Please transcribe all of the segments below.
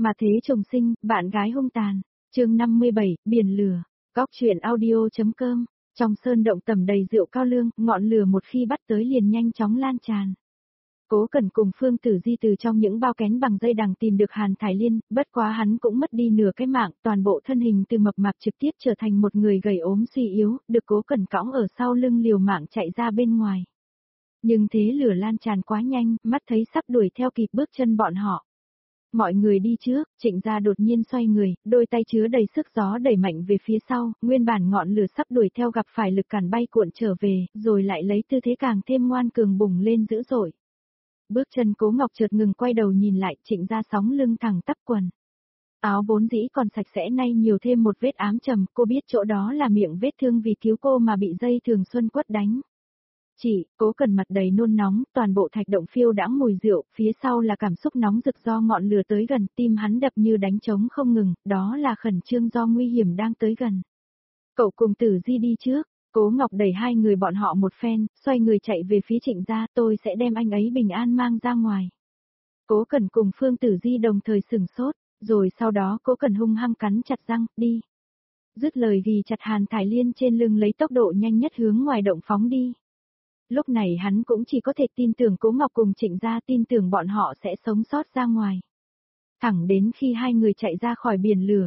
Mà thế chồng sinh, bạn gái hung tàn. Chương 57, biển lửa. Góc truyện audio.com. Trong sơn động tầm đầy rượu cao lương, ngọn lửa một khi bắt tới liền nhanh chóng lan tràn. Cố Cẩn cùng Phương Tử Di từ trong những bao kén bằng dây đằng tìm được Hàn Thải Liên, bất quá hắn cũng mất đi nửa cái mạng, toàn bộ thân hình từ mập mạp trực tiếp trở thành một người gầy ốm suy yếu, được Cố Cẩn cõng ở sau lưng liều mạng chạy ra bên ngoài. Nhưng thế lửa lan tràn quá nhanh, mắt thấy sắp đuổi theo kịp bước chân bọn họ. Mọi người đi trước, Trịnh Gia đột nhiên xoay người, đôi tay chứa đầy sức gió đẩy mạnh về phía sau, nguyên bản ngọn lửa sắp đuổi theo gặp phải lực cản bay cuộn trở về, rồi lại lấy tư thế càng thêm ngoan cường bùng lên dữ dội. Bước chân Cố Ngọc chợt ngừng quay đầu nhìn lại, Trịnh Gia sóng lưng thẳng tắp quần. Áo vốn dĩ còn sạch sẽ nay nhiều thêm một vết ám trầm, cô biết chỗ đó là miệng vết thương vì cứu cô mà bị dây thường xuân quất đánh. Chị, Cố Cẩn mặt đầy nôn nóng, toàn bộ thạch động phiêu đãng mùi rượu, phía sau là cảm xúc nóng rực do ngọn lửa tới gần, tim hắn đập như đánh trống không ngừng, đó là khẩn trương do nguy hiểm đang tới gần. Cậu cùng Tử Di đi trước, Cố Ngọc đẩy hai người bọn họ một phen, xoay người chạy về phía Trịnh Gia, tôi sẽ đem anh ấy bình an mang ra ngoài. Cố Cẩn cùng Phương Tử Di đồng thời sửng sốt, rồi sau đó Cố Cẩn hung hăng cắn chặt răng, đi. Dứt lời ghi chặt Hàn Thải Liên trên lưng lấy tốc độ nhanh nhất hướng ngoài động phóng đi. Lúc này hắn cũng chỉ có thể tin tưởng Cố Ngọc cùng Trịnh Gia, tin tưởng bọn họ sẽ sống sót ra ngoài. Thẳng đến khi hai người chạy ra khỏi biển lửa,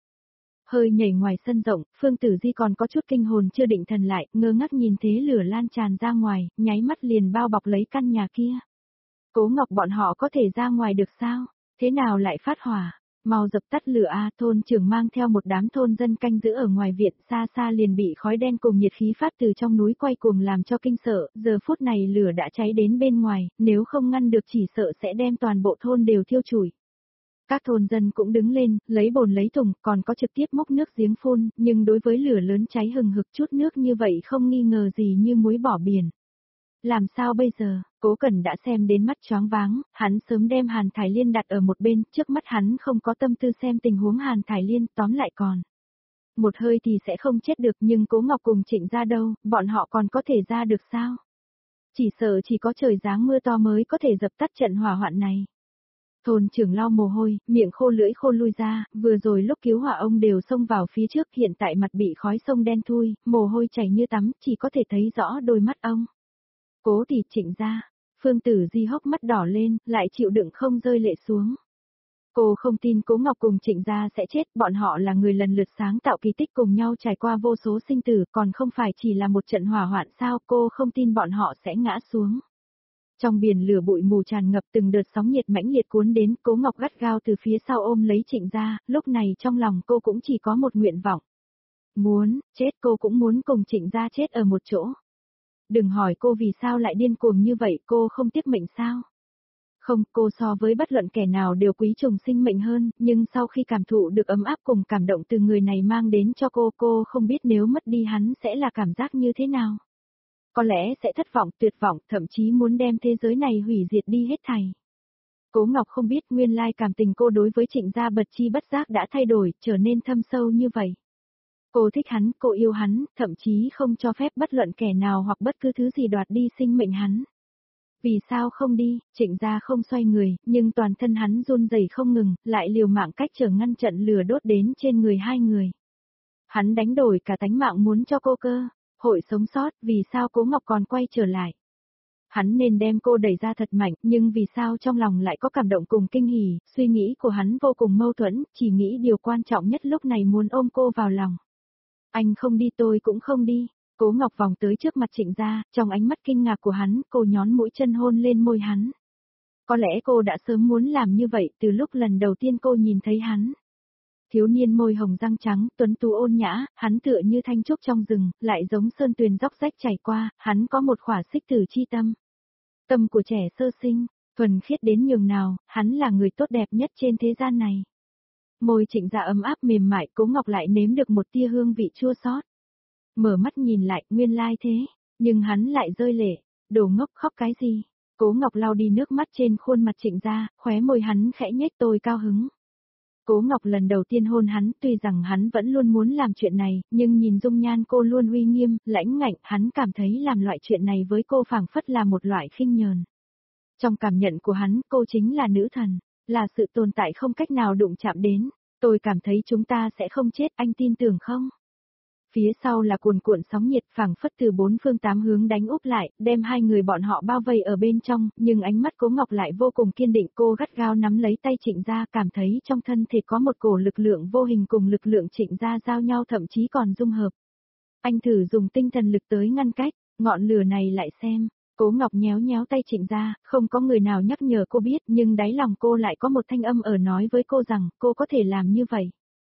hơi nhảy ngoài sân rộng, Phương Tử Di còn có chút kinh hồn chưa định thần lại, ngơ ngác nhìn thế lửa lan tràn ra ngoài, nháy mắt liền bao bọc lấy căn nhà kia. Cố Ngọc bọn họ có thể ra ngoài được sao? Thế nào lại phát hỏa? Mau dập tắt lửa a, thôn trưởng mang theo một đám thôn dân canh giữ ở ngoài viện, xa xa liền bị khói đen cùng nhiệt khí phát từ trong núi quay cuồng làm cho kinh sợ, giờ phút này lửa đã cháy đến bên ngoài, nếu không ngăn được chỉ sợ sẽ đem toàn bộ thôn đều thiêu chủi. Các thôn dân cũng đứng lên, lấy bồn lấy thùng, còn có trực tiếp múc nước giếng phun, nhưng đối với lửa lớn cháy hừng hực chút nước như vậy không nghi ngờ gì như muối bỏ biển. Làm sao bây giờ, Cố Cẩn đã xem đến mắt choáng váng, hắn sớm đem Hàn Thải Liên đặt ở một bên, trước mắt hắn không có tâm tư xem tình huống Hàn Thải Liên, tóm lại còn. Một hơi thì sẽ không chết được, nhưng Cố Ngọc cùng Trịnh Gia đâu, bọn họ còn có thể ra được sao? Chỉ sợ chỉ có trời giáng mưa to mới có thể dập tắt trận hỏa hoạn này. Thôn trưởng lau mồ hôi, miệng khô lưỡi khô lui ra, vừa rồi lúc cứu hỏa ông đều xông vào phía trước, hiện tại mặt bị khói sông đen thui, mồ hôi chảy như tắm, chỉ có thể thấy rõ đôi mắt ông. Cố thì Trịnh Gia, Phương Tử Di hốc mắt đỏ lên, lại chịu đựng không rơi lệ xuống. Cô không tin Cố Ngọc cùng Trịnh Gia sẽ chết, bọn họ là người lần lượt sáng tạo kỳ tích cùng nhau trải qua vô số sinh tử, còn không phải chỉ là một trận hỏa hoạn sao, cô không tin bọn họ sẽ ngã xuống. Trong biển lửa bụi mù tràn ngập, từng đợt sóng nhiệt mãnh liệt cuốn đến, Cố Ngọc gắt gao từ phía sau ôm lấy Trịnh Gia, lúc này trong lòng cô cũng chỉ có một nguyện vọng. Muốn, chết cô cũng muốn cùng Trịnh Gia chết ở một chỗ. Đừng hỏi cô vì sao lại điên cuồng như vậy, cô không tiếc mệnh sao? Không, cô so với bất luận kẻ nào đều quý trọng sinh mệnh hơn, nhưng sau khi cảm thụ được ấm áp cùng cảm động từ người này mang đến cho cô không biết nếu mất đi hắn sẽ là cảm giác như thế nào. Có lẽ sẽ thất vọng, tuyệt vọng, thậm chí muốn đem thế giới này hủy diệt đi hết thảy. Cố Ngọc không biết nguyên lai cảm tình cô đối với Trịnh Gia bất chi bất giác đã thay đổi, trở nên thâm sâu như vậy. Cô thích hắn, cô yêu hắn, thậm chí không cho phép bất luận kẻ nào hoặc bất cứ thứ gì đoạt đi sinh mệnh hắn. Vì sao không đi, Trịnh Gia không xoay người, nhưng toàn thân hắn run rẩy không ngừng, lại liều mạng cách trở ngăn trận lửa đốt đến trên người hai người. Hắn đánh đổi cả tánh mạng muốn cho cô cơ, hội sống sót, vì sao Cố Ngọc còn quay trở lại. Hắn nên đem cô đẩy ra thật mạnh, nhưng vì sao trong lòng lại có cảm động cùng kinh hỉ, suy nghĩ của hắn vô cùng mâu thuẫn, chỉ nghĩ điều quan trọng nhất lúc này muốn ôm cô vào lòng. Anh không đi tôi cũng không đi. Cố Ngọc vòng tới trước mặt Trịnh Gia, trong ánh mắt kinh ngạc của hắn, cô nhón mũi chân hôn lên môi hắn. Có lẽ cô đã sớm muốn làm như vậy từ lúc lần đầu tiên cô nhìn thấy hắn. Thiếu niên môi hồng răng trắng, tuấn tú ôn nhã, hắn tựa như thanh trúc trong rừng, lại giống sơn tuyền dốc rách chảy qua, hắn có một khỏa xích tử chi tâm. Tâm của trẻ sơ sinh, thuần khiết đến nhường nào, hắn là người tốt đẹp nhất trên thế gian này. Môi Trịnh Gia ấm áp mềm mại, Cố Ngọc lại nếm được một tia hương vị chua xót. Mở mắt nhìn lại, nguyên lai thế, nhưng hắn lại rơi lệ, đồ ngốc khóc cái gì? Cố Ngọc lau đi nước mắt trên khuôn mặt Trịnh Gia, khóe môi hắn khẽ nhếch, tôi cao hứng. Cố Ngọc lần đầu tiên hôn hắn, tuy rằng hắn vẫn luôn muốn làm chuyện này, nhưng nhìn dung nhan cô luôn uy nghiêm, lãnh ngạnh, hắn cảm thấy làm loại chuyện này với cô phảng phất là một loại khinh nhờn. Trong cảm nhận của hắn, cô chính là nữ thần. Là sự tồn tại không cách nào đụng chạm đến. Tôi cảm thấy chúng ta sẽ không chết, anh tin tưởng không? Phía sau là cuồn cuộn sóng nhiệt phảng phất từ bốn phương tám hướng đánh úp lại, đem hai người bọn họ bao vây ở bên trong, nhưng ánh mắt Cố Ngọc lại vô cùng kiên định. Cô gắt gao nắm lấy tay Trịnh Gia, cảm thấy trong thân thể có một cổ lực lượng vô hình cùng lực lượng Trịnh Gia giao nhau, thậm chí còn dung hợp. Anh thử dùng tinh thần lực tới ngăn cách, ngọn lửa này lại xem. Cố Ngọc nhéo nhéo tay Trịnh Gia, không có người nào nhắc nhở cô biết, nhưng đáy lòng cô lại có một thanh âm ở nói với cô rằng cô có thể làm như vậy.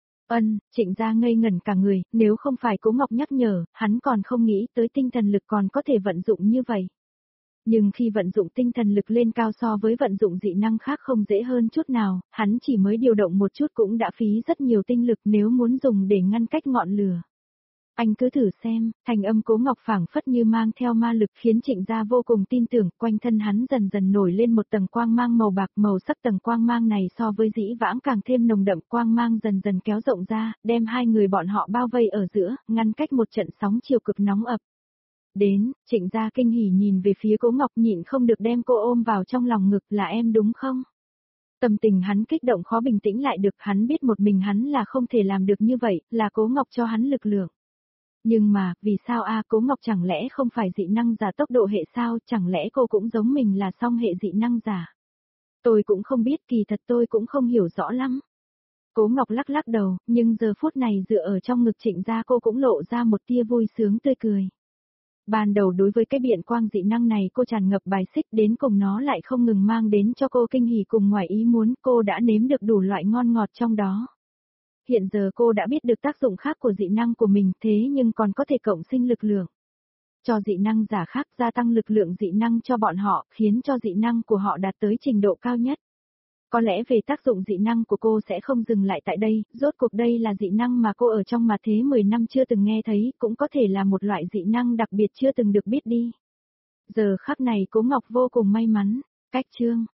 Trịnh Gia ngây ngẩn cả người, nếu không phải Cố Ngọc nhắc nhở, hắn còn không nghĩ tới tinh thần lực còn có thể vận dụng như vậy. Nhưng khi vận dụng tinh thần lực lên cao so với vận dụng dị năng khác không dễ hơn chút nào, hắn chỉ mới điều động một chút cũng đã phí rất nhiều tinh lực nếu muốn dùng để ngăn cách ngọn lửa. Anh cứ thử xem, thành âm Cố Ngọc phảng phất như mang theo ma lực khiến Trịnh Gia vô cùng tin tưởng, quanh thân hắn dần dần nổi lên một tầng quang mang màu bạc, màu sắc tầng quang mang này so với dĩ vãng càng thêm nồng đậm, quang mang dần dần kéo rộng ra, đem hai người bọn họ bao vây ở giữa, ngăn cách một trận sóng chiều cực nóng ập. Đến, Trịnh Gia kinh hỉ nhìn về phía Cố Ngọc, nhịn không được đem cô ôm vào trong lòng ngực, là em đúng không? Tâm tình hắn kích động khó bình tĩnh lại được, hắn biết một mình hắn là không thể làm được như vậy, là Cố Ngọc cho hắn lực lượng. Nhưng mà, vì sao Cố Ngọc chẳng lẽ không phải dị năng giả tốc độ hệ sao, chẳng lẽ cô cũng giống mình là song hệ dị năng giả? Tôi cũng không biết, kỳ thật tôi cũng không hiểu rõ lắm. Cố Ngọc lắc lắc đầu, nhưng giờ phút này dựa ở trong ngực Trịnh Gia cô cũng lộ ra một tia vui sướng tươi cười. Ban đầu đối với cái biện quang dị năng này cô tràn ngập bài xích, đến cùng nó lại không ngừng mang đến cho cô kinh hỉ cùng ngoài ý muốn, cô đã nếm được đủ loại ngon ngọt trong đó. Hiện giờ cô đã biết được tác dụng khác của dị năng của mình, thế nhưng còn có thể cộng sinh lực lượng. Cho dị năng giả khác gia tăng lực lượng dị năng cho bọn họ, khiến cho dị năng của họ đạt tới trình độ cao nhất. Có lẽ về tác dụng dị năng của cô sẽ không dừng lại tại đây, rốt cuộc đây là dị năng mà cô ở trong mà thế 10 năm chưa từng nghe thấy, cũng có thể là một loại dị năng đặc biệt chưa từng được biết đi. Giờ khắc này Cố Ngọc vô cùng may mắn. Cách chương